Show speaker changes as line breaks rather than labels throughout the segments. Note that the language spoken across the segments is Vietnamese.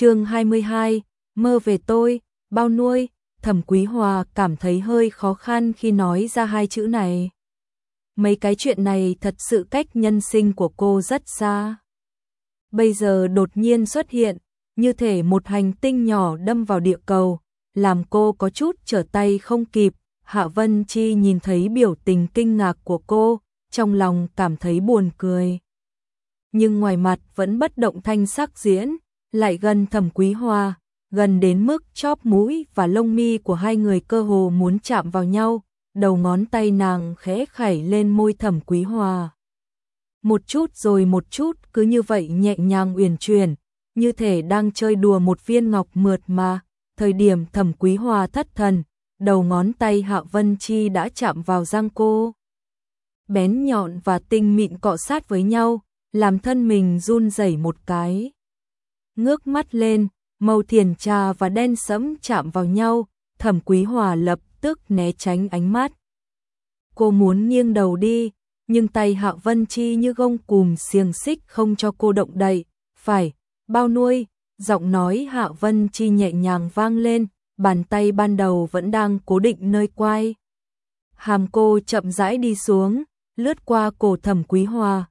Chương 22, mơ về tôi, bao nuôi. Thẩm Quý Hòa cảm thấy hơi khó khăn khi nói ra hai chữ này. Mấy cái chuyện này thật sự cách nhân sinh của cô rất xa. Bây giờ đột nhiên xuất hiện, như thể một hành tinh nhỏ đâm vào địa cầu, làm cô có chút trở tay không kịp. Hạ Vân Chi nhìn thấy biểu tình kinh ngạc của cô, trong lòng cảm thấy buồn cười. Nhưng ngoài mặt vẫn bất động thanh sắc diễn, lại gần Thẩm Quý Hòa, gần đến mức chóp mũi và lông mi của hai người cơ hồ muốn chạm vào nhau, đầu ngón tay nàng khẽ khẩy lên môi Thẩm Quý Hòa. Một chút rồi một chút, cứ như vậy nhẹ nhàng uyển chuyển, như thể đang chơi đùa một viên ngọc mượt mà. Thời điểm Thẩm Quý Hòa thất thần, đầu ngón tay Hạ Vân Chi đã chạm vào răng cô. Bén nhọn và tinh mịn cọ sát với nhau, làm thân mình run rẩy một cái. Ngước mắt lên, màu thiền trà và đen sẫm chạm vào nhau, Thẩm Quý Hòa lập tức né tránh ánh mắt. Cô muốn nghiêng đầu đi, nhưng tay Hạ Vân Chi như gông cùm xiềng xích không cho cô động đậy. Phải, bao nuôi, giọng nói Hạ Vân Chi nhẹ nhàng vang lên, bàn tay ban đầu vẫn đang cố định nơi quai hàm cô chậm rãi đi xuống, lướt qua cổ Thẩm Quý Hòa,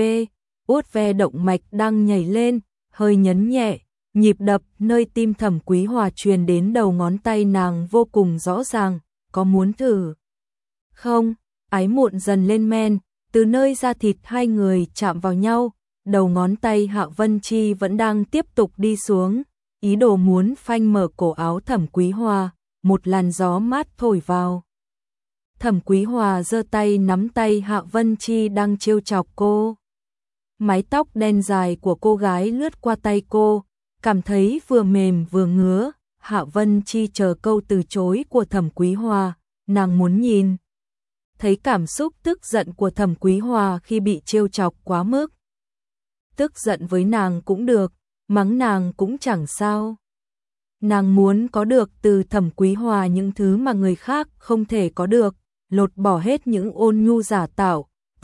vuốt ve động mạch đang nhảy lên, hơi nhấn nhẹ, nhịp đập nơi tim Thẩm Quý Hòa truyền đến đầu ngón tay nàng vô cùng rõ ràng. Có muốn thử không? Ái muộn dần lên men, từ nơi da thịt hai người chạm vào nhau, đầu ngón tay Hạ Vân Chi vẫn đang tiếp tục đi xuống, ý đồ muốn phanh mở cổ áo Thẩm Quý Hòa. Một làn gió mát thổi vào. Thẩm Quý Hòa giơ tay nắm tay Hạ Vân Chi đang trêu chọc cô. Mái tóc đen dài của cô gái lướt qua tay cô, cảm thấy vừa mềm vừa ngứa. Hạ Vân Chi chờ câu từ chối của Thẩm Quý Hòa, nàng muốn nhìn thấy cảm xúc tức giận của Thẩm Quý Hòa khi bị trêu chọc quá mức. Tức giận với nàng cũng được, mắng nàng cũng chẳng sao. Nàng muốn có được từ Thẩm Quý Hòa những thứ mà người khác không thể có được, lột bỏ hết những ôn nhu giả tạo,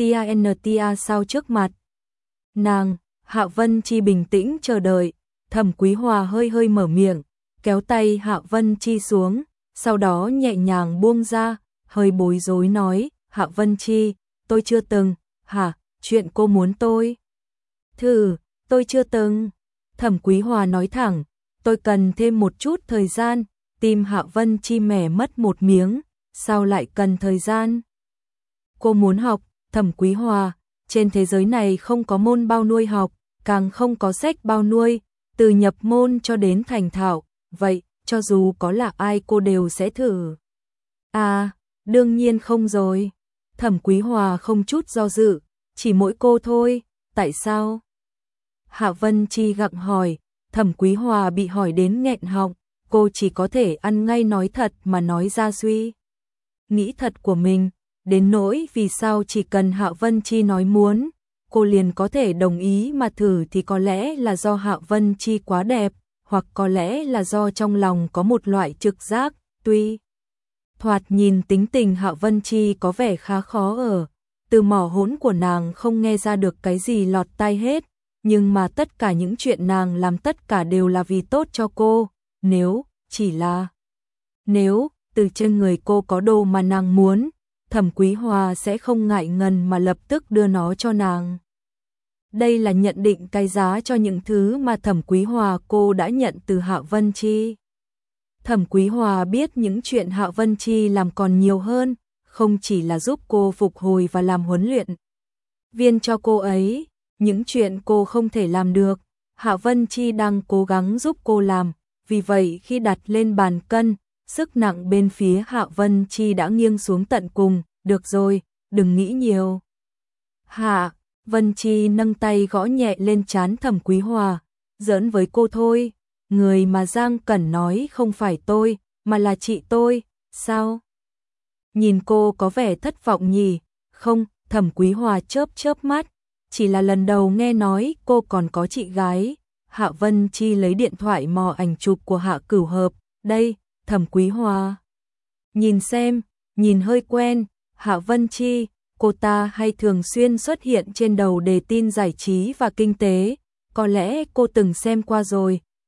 tia sao trước mặt. Nàng, Hạ Vân Chi bình tĩnh chờ đợi, Thẩm Quý Hòa hơi hơi mở miệng, kéo tay Hạ Vân Chi xuống, sau đó nhẹ nhàng buông ra, hơi bối rối nói, Hạ Vân Chi, tôi chưa từng, chuyện cô muốn tôi thử, tôi chưa từng. Thẩm Quý Hòa nói thẳng, tôi cần thêm một chút thời gian. Tim Hạ Vân Chi mẻ mất một miếng, sao lại cần thời gian? Cô muốn học, Thẩm Quý Hòa, trên thế giới này không có môn bao nuôi học, càng không có sách bao nuôi, từ nhập môn cho đến thành thạo, vậy cho dù có là ai cô đều sẽ thử. À, đương nhiên không rồi. Thẩm Quý Hòa không chút do dự, chỉ mỗi cô thôi, tại sao? Hạ Vân Chi gặng hỏi, Thẩm Quý Hòa bị hỏi đến nghẹn họng, cô chỉ có thể ăn ngay nói thật mà nói ra suy nghĩ thật của mình, đến nỗi vì sao chỉ cần Hạ Vân Chi nói muốn, cô liền có thể đồng ý mà thử thì có lẽ là do Hạ Vân Chi quá đẹp, hoặc có lẽ là do trong lòng có một loại trực giác, tuy thoạt nhìn tính tình Hạ Vân Chi có vẻ khá khó ở, từ mỏ hỗn của nàng không nghe ra được cái gì lọt tai hết, nhưng mà tất cả những chuyện nàng làm tất cả đều là vì tốt cho cô, nếu từ trên người cô có đồ mà nàng muốn, Thẩm Quý Hòa sẽ không ngại ngần mà lập tức đưa nó cho nàng. Đây là nhận định cái giá cho những thứ mà Thẩm Quý Hòa cô đã nhận từ Hạ Vân Chi. Thẩm Quý Hòa biết những chuyện Hạ Vân Chi làm còn nhiều hơn, không chỉ là giúp cô phục hồi và làm huấn luyện viên cho cô ấy, những chuyện cô không thể làm được, Hạ Vân Chi đang cố gắng giúp cô làm, vì vậy khi đặt lên bàn cân, sức nặng bên phía Hạ Vân Chi đã nghiêng xuống tận cùng, được rồi, đừng nghĩ nhiều. Hạ Vân Chi nâng tay gõ nhẹ lên trán Thẩm Quý Hòa, giỡn với cô thôi, người mà Giang Cẩn nói không phải tôi, mà là chị tôi, sao? Nhìn cô có vẻ thất vọng nhỉ? Không, Thẩm Quý Hòa chớp chớp mắt, chỉ là lần đầu nghe nói cô còn có chị gái. Hạ Vân Chi lấy điện thoại mò ảnh chụp của Hạ Cửu Hợp, đây, Thẩm Quý Hòa. Nhìn xem, nhìn hơi quen, Hạ Vân Chi, cô ta hay thường xuyên xuất hiện trên đầu đề tin giải trí và kinh tế, có lẽ cô từng xem qua rồi.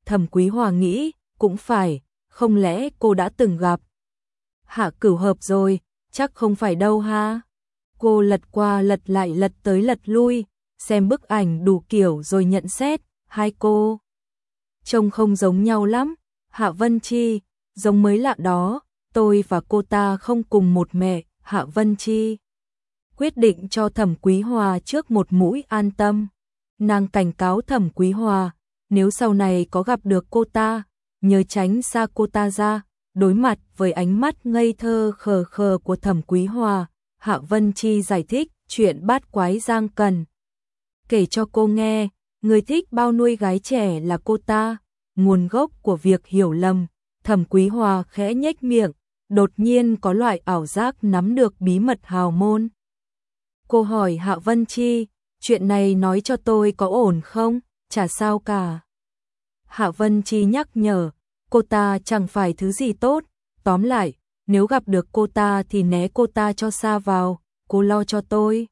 Thẩm Quý Hòa nghĩ, cũng phải, không lẽ cô đã từng gặp Hạ Cửu Hợp rồi, chắc không phải đâu ha. Cô lật qua lật lại lật tới lật lui, xem bức ảnh đủ kiểu rồi nhận xét, hai cô trông không giống nhau lắm. Hạ Vân Chi, giống mới lạ đó, tôi và cô ta không cùng một mẹ. Hạ Vân Chi quyết định cho Thẩm Quý Hòa trước một mũi an tâm. Nàng cảnh cáo Thẩm Quý Hòa, nếu sau này có gặp được cô ta, nhớ tránh xa cô ta ra. Đối mặt với ánh mắt ngây thơ khờ khờ của Thẩm Quý Hòa, Hạ Vân Chi giải thích chuyện bát quái Giang Cần. Kể cho cô nghe, người thích bao nuôi gái trẻ là cô ta, nguồn gốc của việc hiểu lầm. Thẩm Quý Hòa khẽ nhếch miệng, đột nhiên có loại ảo giác nắm được bí mật hào môn. Cô hỏi Hạ Vân Chi, chuyện này nói cho tôi có ổn không? Chả sao cả. Hạ Vân Chi nhắc nhở, cô ta chẳng phải thứ gì tốt, tóm lại, nếu gặp được cô ta thì né cô ta cho xa vào, cô lo cho tôi.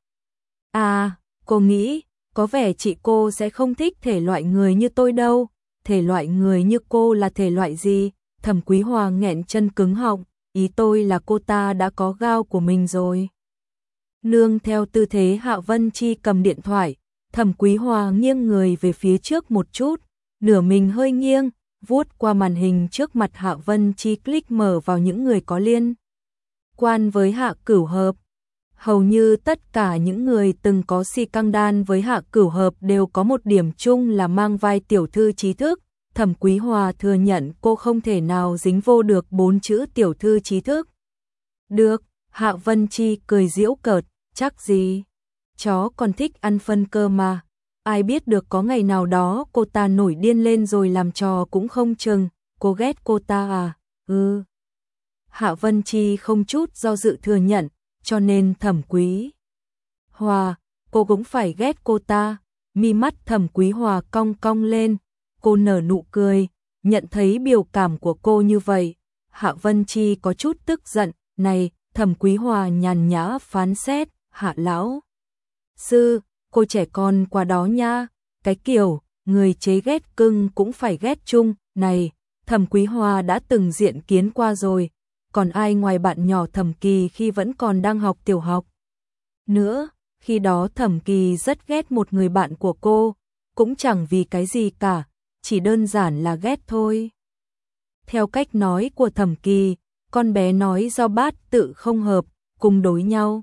À, cô nghĩ, có vẻ chị cô sẽ không thích thể loại người như tôi đâu, thể loại người như cô là thể loại gì? Thẩm Quý Hòa nghẹn chân cứng họng, ý tôi là cô ta đã có gao của mình rồi. Nương theo tư thế Hạ Vân Chi cầm điện thoại, Thẩm Quý Hòa nghiêng người về phía trước một chút, nửa mình hơi nghiêng, vuốt qua màn hình trước mặt Hạ Vân Chi, click mở vào những người có liên quan với Hạ Cửu Hợp. Hầu như tất cả những người từng có si căng đan với Hạ Cửu Hợp đều có một điểm chung là mang vai tiểu thư trí thức. Thẩm Quý Hòa thừa nhận cô không thể nào dính vô được 4 chữ tiểu thư trí thức. Được, Hạ Vân Chi cười giễu cợt, chắc gì. Chó còn thích ăn phân cơ mà. Ai biết được có ngày nào đó cô ta nổi điên lên rồi làm trò cũng không chừng. Cô ghét cô ta à? Ừ. Hạ Vân Chi không chút do dự thừa nhận, cho nên Thẩm Quý Hòa, cô cũng phải ghét cô ta. Mi mắt Thẩm Quý Hòa cong cong lên, cô nở nụ cười, nhận thấy biểu cảm của cô như vậy. Hạ Vân Chi có chút tức giận, này, Thẩm Quý Hòa nhàn nhã phán xét, Hạ lão sư, cô trẻ con quá đó nha, cái kiểu, người chế ghét cưng cũng phải ghét chung, này, Thẩm Quý Hòa đã từng diện kiến qua rồi, còn ai ngoài bạn nhỏ Thẩm Kỳ khi vẫn còn đang học tiểu học. Nữa, khi đó Thẩm Kỳ rất ghét một người bạn của cô, cũng chẳng vì cái gì cả, chỉ đơn giản là ghét thôi. Theo cách nói của Thẩm Kỳ, con bé nói do bát tự không hợp, cùng đối nhau.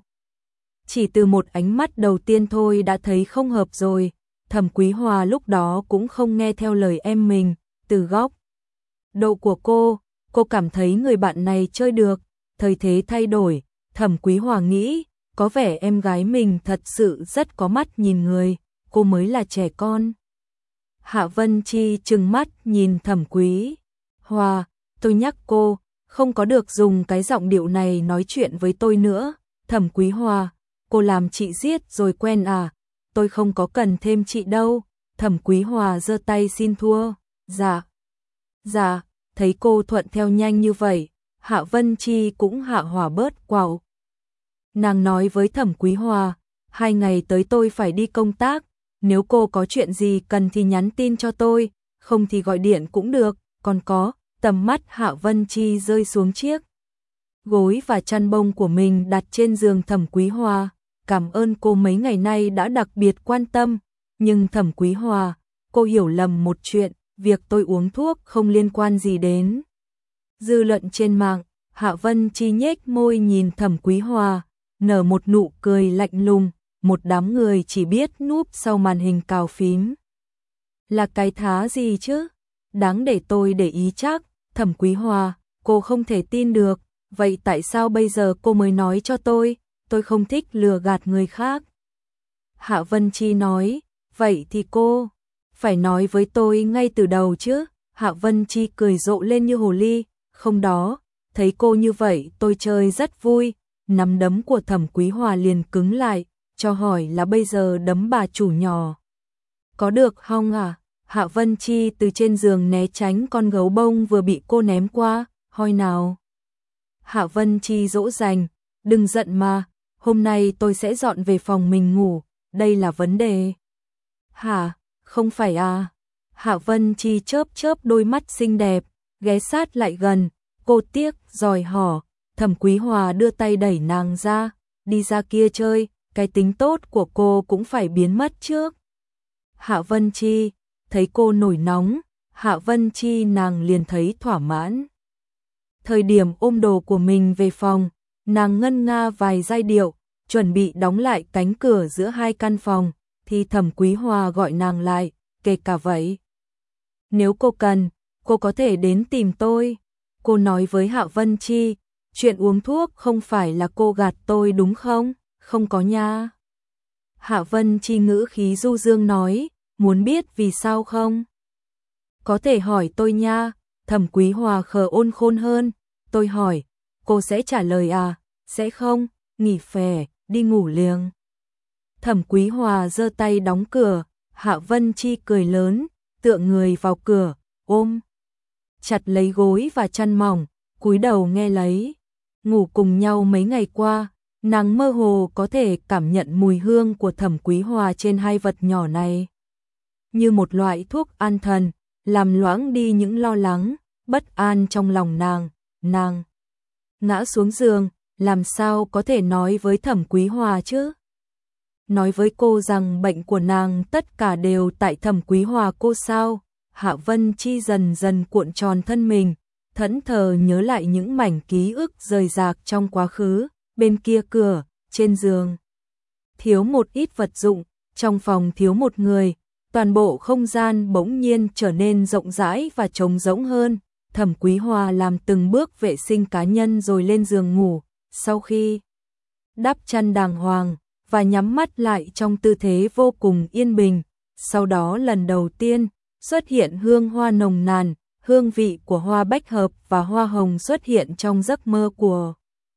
Chỉ từ một ánh mắt đầu tiên thôi đã thấy không hợp rồi, Thẩm Quý Hòa lúc đó cũng không nghe theo lời em mình, từ góc độ của cô cảm thấy người bạn này chơi được, thời thế thay đổi, Thẩm Quý Hòa nghĩ, có vẻ em gái mình thật sự rất có mắt nhìn người, cô mới là trẻ con. Hạ Vân Chi trừng mắt nhìn Thẩm Quý Hòa, tôi nhắc cô, không có được dùng cái giọng điệu này nói chuyện với tôi nữa. Thẩm Quý Hòa, cô làm chị giết rồi quen à? Tôi không có cần thêm chị đâu. Thẩm Quý Hòa giơ tay xin thua. Dạ, thấy cô thuận theo nhanh như vậy, Hạ Vân Chi cũng hạ hỏa bớt quạo. Nàng nói với Thẩm Quý Hòa, 2 ngày tới tôi phải đi công tác, nếu cô có chuyện gì cần thì nhắn tin cho tôi, không thì gọi điện cũng được, còn có, tầm mắt Hạ Vân Chi rơi xuống chiếc gối và chăn bông của mình đặt trên giường Thẩm Quý Hòa, cảm ơn cô mấy ngày nay đã đặc biệt quan tâm, nhưng Thẩm Quý Hòa, cô hiểu lầm một chuyện, việc tôi uống thuốc không liên quan gì đến dư luận trên mạng. Hạ Vân Chi nhếch môi nhìn Thẩm Quý Hòa, nở một nụ cười lạnh lùng, một đám người chỉ biết núp sau màn hình cào phím. Là cái thá gì chứ? Đáng để tôi để ý chắc. Thẩm Quý Hòa, cô không thể tin được, vậy tại sao bây giờ cô mới nói cho tôi không thích lừa gạt người khác. Hạ Vân Chi nói, vậy thì cô phải nói với tôi ngay từ đầu chứ. Hạ Vân Chi cười rộ lên như hồ ly, không đó, thấy cô như vậy tôi chơi rất vui. Nắm đấm của Thẩm Quý Hòa liền cứng lại, cho hỏi là bây giờ đấm bà chủ nhỏ có được không à? Hạ Vân Chi từ trên giường né tránh con gấu bông vừa bị cô ném qua, hoi nào. Hạ Vân Chi dỗ dành, đừng giận mà, hôm nay tôi sẽ dọn về phòng mình ngủ, đây là vấn đề. Hả, không phải à? Hạ Vân Chi chớp chớp đôi mắt xinh đẹp, ghé sát lại gần, cô tiếc, dòi hỏi, Thẩm Quý Hòa đưa tay đẩy nàng ra, đi ra kia chơi, cái tính tốt của cô cũng phải biến mất trước. Hạ Vân Chi, thấy cô nổi nóng, Hạ Vân Chi nàng liền thấy thỏa mãn. Thời điểm ôm đồ của mình về phòng, nàng ngân nga vài giai điệu, chuẩn bị đóng lại cánh cửa giữa hai căn phòng, thì Thẩm Quý Hòa gọi nàng lại, kể cả vậy. Nếu cô cần, cô có thể đến tìm tôi. Cô nói với Hạ Vân Chi, chuyện uống thuốc không phải là cô gạt tôi đúng không? Không có nha. Hạ Vân Chi ngữ khí du dương nói, muốn biết vì sao không? Có thể hỏi tôi nha. Thẩm Quý Hòa khờ ôn khôn hơn, tôi hỏi, cô sẽ trả lời à? Sẽ không, nghỉ phè, đi ngủ liền. Thẩm Quý Hòa giơ tay đóng cửa, Hạ Vân Chi cười lớn, tựa người vào cửa, ôm chặt lấy gối và chăn mỏng, cúi đầu nghe lấy. Ngủ cùng nhau mấy ngày qua, nàng mơ hồ có thể cảm nhận mùi hương của Thẩm Quý Hòa trên hai vật nhỏ này. Như một loại thuốc an thần, làm loãng đi những lo lắng, bất an trong lòng nàng. Nàng ngã xuống giường, làm sao có thể nói với Thẩm Quý Hòa chứ? Nói với cô rằng bệnh của nàng tất cả đều tại Thẩm Quý Hòa cô sao? Hạ Vân Chi dần dần cuộn tròn thân mình, thẫn thờ nhớ lại những mảnh ký ức rời rạc trong quá khứ, bên kia cửa, trên giường. Thiếu một ít vật dụng, trong phòng thiếu một người, toàn bộ không gian bỗng nhiên trở nên rộng rãi và trống rỗng hơn. Thẩm Quý Hòa làm từng bước vệ sinh cá nhân rồi lên giường ngủ, sau khi đắp chăn đàng hoàng và nhắm mắt lại trong tư thế vô cùng yên bình, sau đó lần đầu tiên xuất hiện hương hoa nồng nàn, hương vị của hoa bách hợp và hoa hồng xuất hiện trong giấc mơ của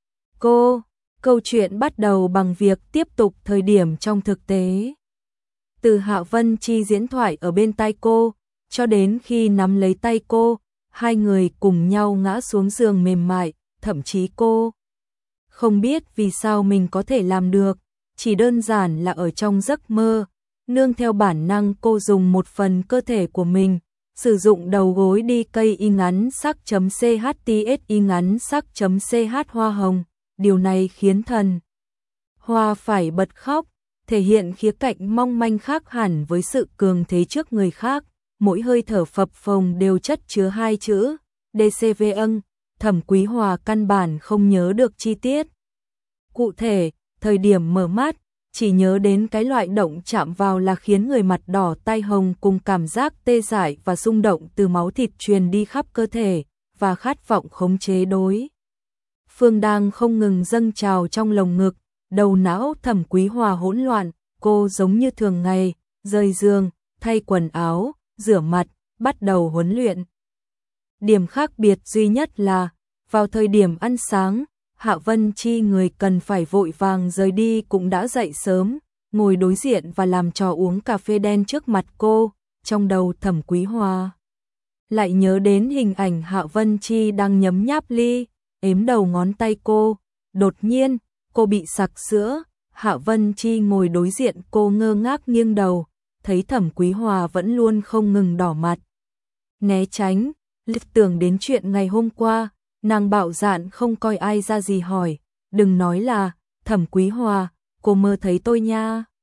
cô. Câu chuyện bắt đầu bằng việc tiếp tục thời điểm trong thực tế. Từ Hạ Vân Chi diễn thoại ở bên tai cô, cho đến khi nắm lấy tay cô, hai người cùng nhau ngã xuống giường mềm mại, thậm chí cô không biết vì sao mình có thể làm được, chỉ đơn giản là ở trong giấc mơ, nương theo bản năng cô dùng một phần cơ thể của mình, sử dụng đầu gối đi cây y ngắn sắc.chtsi ngắn sắc.ch hoa hồng, điều này khiến thần Hoa phải bật khóc, thể hiện khía cạnh mong manh khác hẳn với sự cường thế trước người khác, mỗi hơi thở phập phồng đều chất chứa hai chữ, DCV. Thẩm Quý Hòa căn bản không nhớ được chi tiết cụ thể, thời điểm mở mắt, chỉ nhớ đến cái loại động chạm vào là khiến người mặt đỏ tai hồng cùng cảm giác tê dại và rung động từ máu thịt truyền đi khắp cơ thể, và khát vọng khống chế đối phương đang không ngừng dâng trào trong lồng ngực. Đầu não Thẩm Quý Hòa hỗn loạn, cô giống như thường ngày, rời giường, thay quần áo, rửa mặt, bắt đầu huấn luyện. Điểm khác biệt duy nhất là, vào thời điểm ăn sáng, Hạ Vân Chi người cần phải vội vàng rời đi cũng đã dậy sớm, ngồi đối diện và làm trò uống cà phê đen trước mặt cô, trong đầu Thẩm Quý Hòa lại nhớ đến hình ảnh Hạ Vân Chi đang nhấm nháp ly, ếm đầu ngón tay cô, đột nhiên, cô bị sặc sữa, Hạ Vân Chi ngồi đối diện cô ngơ ngác nghiêng đầu, thấy Thẩm Quý Hòa vẫn luôn không ngừng đỏ mặt. Né tránh, tưởng đến chuyện ngày hôm qua, nàng bạo dạn không coi ai ra gì hỏi, đừng nói là, Thẩm Quý Hòa, cô mơ thấy tôi nha.